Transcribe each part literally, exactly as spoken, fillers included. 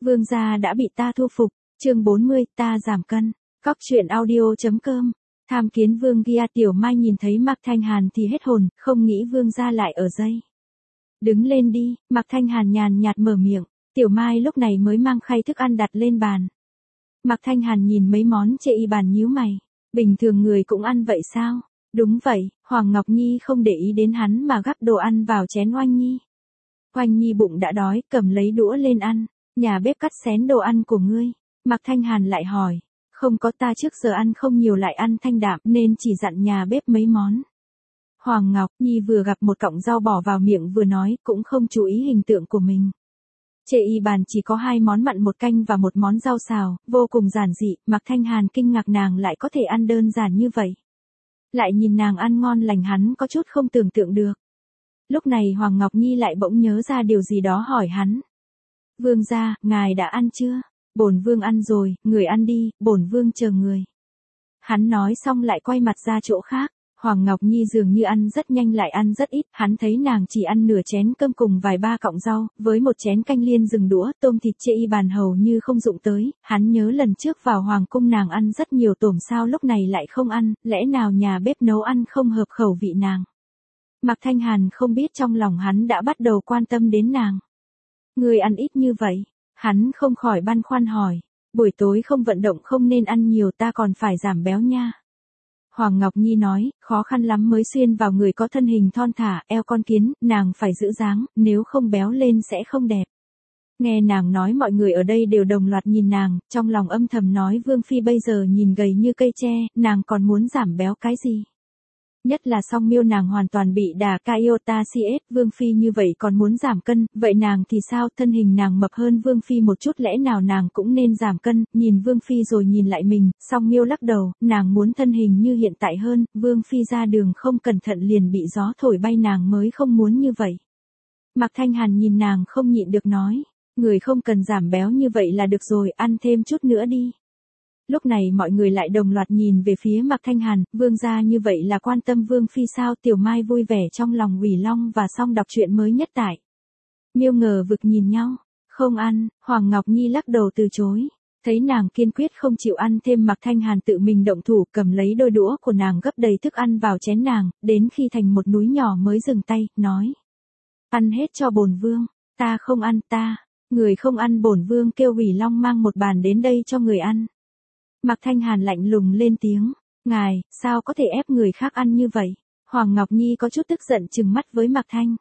Vương gia đã bị ta thu phục, chương bốn mươi, ta giảm cân. Cóc truyện audio.com. Tham kiến Vương Gia. Tiểu Mai nhìn thấy Mạc Thanh Hàn thì hết hồn, không nghĩ Vương gia lại ở dây. Đứng lên đi, Mạc Thanh Hàn nhàn nhạt mở miệng. Tiểu Mai lúc này mới mang khay thức ăn đặt lên bàn. Mạc Thanh Hàn nhìn mấy món chê y bàn nhíu mày. Bình thường người cũng ăn vậy sao? Đúng vậy, Hoàng Ngọc Nhi không để ý đến hắn mà gắp đồ ăn vào chén Oanh Nhi. Oanh Nhi bụng đã đói, cầm lấy đũa lên ăn. Nhà bếp cắt xén đồ ăn của ngươi. Mạc Thanh Hàn lại hỏi. Không có, ta trước giờ ăn không nhiều lại ăn thanh đạm nên chỉ dặn nhà bếp mấy món. Hoàng Ngọc Nhi vừa gặp một cọng rau bỏ vào miệng vừa nói, cũng không chú ý hình tượng của mình. Chê y bàn chỉ có hai món mặn một canh và một món rau xào, vô cùng giản dị. Mạc Thanh Hàn kinh ngạc nàng lại có thể ăn đơn giản như vậy. Lại nhìn nàng ăn ngon lành hắn có chút không tưởng tượng được. Lúc này Hoàng Ngọc Nhi lại bỗng nhớ ra điều gì đó hỏi hắn. Vương gia, ngài đã ăn chưa? Bổn vương ăn rồi, người ăn đi, bổn vương chờ người. Hắn nói xong lại quay mặt ra chỗ khác. Hoàng Ngọc Nhi dường như ăn rất nhanh lại ăn rất ít, hắn thấy nàng chỉ ăn nửa chén cơm cùng vài ba cọng rau, với một chén canh liên dừng đũa, tôm thịt chê y bàn hầu như không dụng tới, hắn nhớ lần trước vào hoàng cung nàng ăn rất nhiều tổm sao lúc này lại không ăn, lẽ nào nhà bếp nấu ăn không hợp khẩu vị nàng. Mạc Thanh Hàn không biết trong lòng hắn đã bắt đầu quan tâm đến nàng. Người ăn ít như vậy, hắn không khỏi băn khoăn hỏi, buổi tối không vận động không nên ăn nhiều, ta còn phải giảm béo nha. Hoàng Ngọc Nhi nói, khó khăn lắm mới xuyên vào người có thân hình thon thả, eo con kiến, nàng phải giữ dáng, nếu không béo lên sẽ không đẹp. Nghe nàng nói mọi người ở đây đều đồng loạt nhìn nàng, trong lòng âm thầm nói Vương Phi bây giờ nhìn gầy như cây tre, nàng còn muốn giảm béo cái gì? Nhất là song miêu nàng hoàn toàn bị đà Iota xê ét, Vương Phi như vậy còn muốn giảm cân, vậy nàng thì sao, thân hình nàng mập hơn Vương Phi một chút lẽ nào nàng cũng nên giảm cân, nhìn Vương Phi rồi nhìn lại mình, song miêu lắc đầu, nàng muốn thân hình như hiện tại hơn, Vương Phi ra đường không cẩn thận liền bị gió thổi bay nàng mới không muốn như vậy. Mạc Thanh Hàn nhìn nàng không nhịn được nói, người không cần giảm béo như vậy là được rồi, ăn thêm chút nữa đi. Lúc này mọi người lại đồng loạt nhìn về phía Mạc Thanh Hàn, Vương gia như vậy là quan tâm Vương Phi sao? Tiểu Mai vui vẻ trong lòng ủy long và xong đọc truyện mới nhất tại. Miêu ngờ vực nhìn nhau, không ăn, Hoàng Ngọc Nhi lắc đầu từ chối. Thấy nàng kiên quyết không chịu ăn thêm Mạc Thanh Hàn tự mình động thủ cầm lấy đôi đũa của nàng gấp đầy thức ăn vào chén nàng, đến khi thành một núi nhỏ mới dừng tay, nói. Ăn hết cho bổn vương, ta không ăn ta, người không ăn bổn vương kêu ủy long mang một bàn đến đây cho người ăn. Mạc Thanh Hàn lạnh lùng lên tiếng, ngài, sao có thể ép người khác ăn như vậy? Hoàng Ngọc Nhi có chút tức giận trừng mắt với Mạc Thanh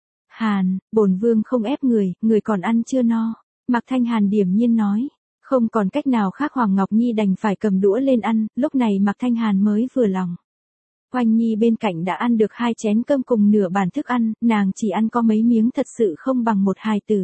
Hàn, bổn vương không ép người, người còn ăn chưa no. Mạc Thanh Hàn điềm nhiên nói, không còn cách nào khác Hoàng Ngọc Nhi đành phải cầm đũa lên ăn, lúc này Mạc Thanh Hàn mới vừa lòng. Oanh Nhi bên cạnh đã ăn được hai chén cơm cùng nửa bàn thức ăn, nàng chỉ ăn có mấy miếng thật sự không bằng một hài tử.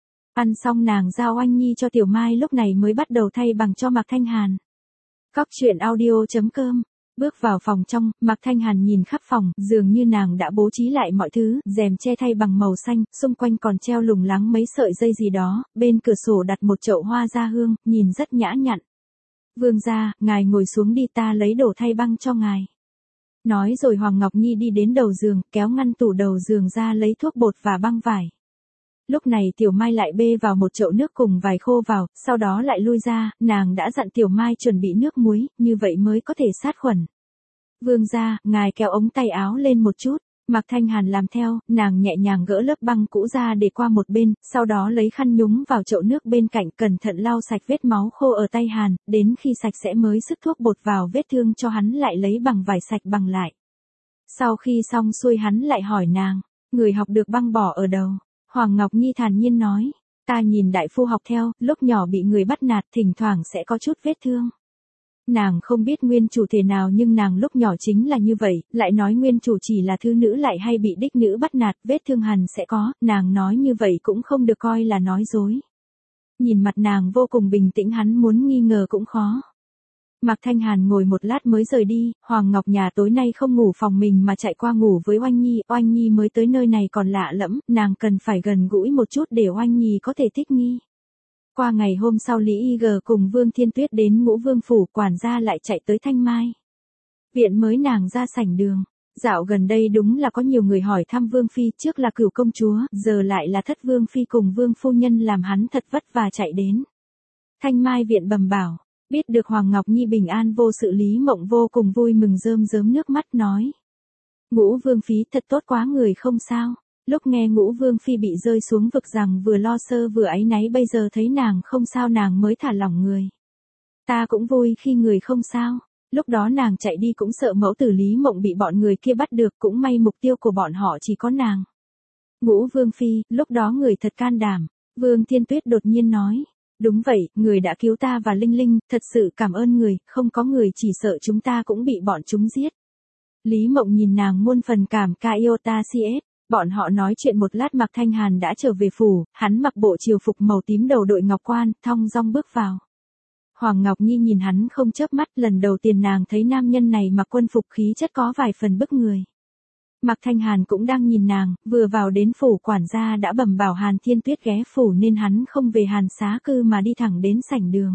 Ăn xong nàng giao Oanh Nhi cho Tiểu Mai lúc này mới bắt đầu thay bằng cho Mạc Thanh Hàn. Cóc truyện audio.com. Bước vào phòng trong, Mạc Thanh Hàn nhìn khắp phòng, dường như nàng đã bố trí lại mọi thứ, rèm che thay bằng màu xanh, xung quanh còn treo lủng lẳng mấy sợi dây gì đó, bên cửa sổ đặt một chậu hoa gia hương, nhìn rất nhã nhặn. Vương gia, ngài ngồi xuống đi ta lấy đồ thay băng cho ngài. Nói rồi Hoàng Ngọc Nhi đi đến đầu giường, kéo ngăn tủ đầu giường ra lấy thuốc bột và băng vải. Lúc này Tiểu Mai lại bê vào một chậu nước cùng vải khô vào, sau đó lại lui ra, nàng đã dặn Tiểu Mai chuẩn bị nước muối, như vậy mới có thể sát khuẩn. Vương gia, ngài kéo ống tay áo lên một chút, Mạc Thanh Hàn làm theo, nàng nhẹ nhàng gỡ lớp băng cũ ra để qua một bên, sau đó lấy khăn nhúng vào chậu nước bên cạnh cẩn thận lau sạch vết máu khô ở tay Hàn, đến khi sạch sẽ mới sức thuốc bột vào vết thương cho hắn lại lấy bằng vải sạch bằng lại. Sau khi xong xuôi hắn lại hỏi nàng, người học được băng bỏ ở đâu? Hoàng Ngọc Nhi thản nhiên nói, ta nhìn đại phu học theo, lúc nhỏ bị người bắt nạt thỉnh thoảng sẽ có chút vết thương. Nàng không biết nguyên chủ thế nào nhưng nàng lúc nhỏ chính là như vậy, lại nói nguyên chủ chỉ là thư nữ lại hay bị đích nữ bắt nạt, vết thương hẳn sẽ có, nàng nói như vậy cũng không được coi là nói dối. Nhìn mặt nàng vô cùng bình tĩnh hắn muốn nghi ngờ cũng khó. Mạc Thanh Hàn ngồi một lát mới rời đi, Hoàng Ngọc nhà tối nay không ngủ phòng mình mà chạy qua ngủ với Oanh Nhi, Oanh Nhi mới tới nơi này còn lạ lẫm, nàng cần phải gần gũi một chút để Oanh Nhi có thể thích nghi. Qua ngày hôm sau Lý Y G cùng Vương Thiên Tuyết đến Ngũ Vương Phủ, quản gia lại chạy tới Thanh Mai. Viện mới nàng ra sảnh đường, Dạo gần đây đúng là có nhiều người hỏi thăm Vương Phi, trước là Cửu công chúa, giờ lại là Thất Vương Phi cùng Vương phu nhân, làm hắn thật vất vả chạy đến. Thanh Mai viện bẩm bảo, biết được Hoàng Ngọc Nhi bình an vô sự, Lý Mộng vô cùng vui mừng rơm rớm nước mắt nói. Ngũ Vương Phi thật tốt quá, người không sao. Lúc nghe Ngũ Vương Phi bị rơi xuống vực rằng vừa lo sơ vừa áy náy, bây giờ thấy nàng không sao nàng mới thả lỏng người. Ta cũng vui khi người không sao. Lúc đó nàng chạy đi cũng sợ mẫu tử Lý Mộng bị bọn người kia bắt được, cũng may mục tiêu của bọn họ chỉ có nàng. Ngũ Vương Phi, lúc đó người thật can đảm. Vương Thiên Tuyết đột nhiên nói. Đúng vậy, người đã cứu ta và Linh Linh, thật sự cảm ơn người, không có người chỉ sợ chúng ta cũng bị bọn chúng giết. Lý Mộng nhìn nàng muôn phần cảm ca iota cs. Bọn họ nói chuyện một lát, Mạc Thanh Hàn đã trở về phủ, hắn mặc bộ triều phục màu tím, đầu đội ngọc quan, thong dong bước vào. Hoàng Ngọc Nhi nhìn hắn không chớp mắt, lần đầu tiên nàng thấy nam nhân này mặc quân phục khí chất có vài phần bức người. Mạc Thanh Hàn cũng đang nhìn nàng, vừa vào đến phủ quản gia đã bẩm bảo Hàn Thiên Tuyết ghé phủ nên hắn không về Hàn Xá Cư mà đi thẳng đến sảnh đường.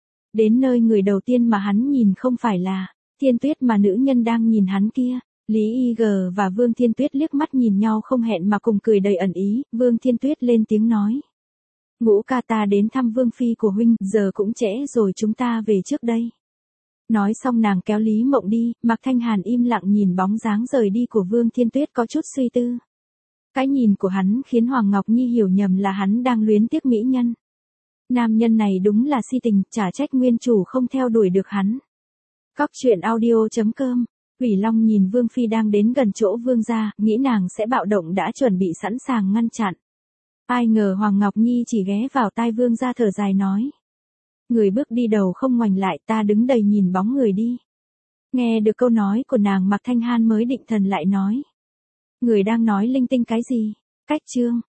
Đến nơi, người đầu tiên mà hắn nhìn không phải là Thiên Tuyết mà nữ nhân đang nhìn hắn kia. Lý Y G và Vương Thiên Tuyết liếc mắt nhìn nhau không hẹn mà cùng cười đầy ẩn ý, Vương Thiên Tuyết lên tiếng nói. Ngũ ca, ta đến thăm Vương Phi của huynh, giờ cũng trễ rồi, chúng ta về trước đây. Nói xong nàng kéo Lý Mộng đi, Mạc Thanh Hàn im lặng nhìn bóng dáng rời đi của Vương Thiên Tuyết có chút suy tư. Cái nhìn của hắn khiến Hoàng Ngọc Nhi hiểu nhầm là hắn đang luyến tiếc mỹ nhân. Nam nhân này đúng là si tình, chả trách nguyên chủ không theo đuổi được hắn. Cóc truyện audio chấm com. Hủy Long nhìn Vương Phi đang đến gần chỗ Vương gia, nghĩ nàng sẽ bạo động đã chuẩn bị sẵn sàng ngăn chặn. Ai ngờ Hoàng Ngọc Nhi chỉ ghé vào tai Vương gia thở dài nói. Người bước đi đầu không ngoảnh lại, ta đứng đầy nhìn bóng người đi. Nghe được câu nói của nàng, Mạc Thanh Hàn mới định thần lại nói. Người đang nói linh tinh cái gì? Cách chương.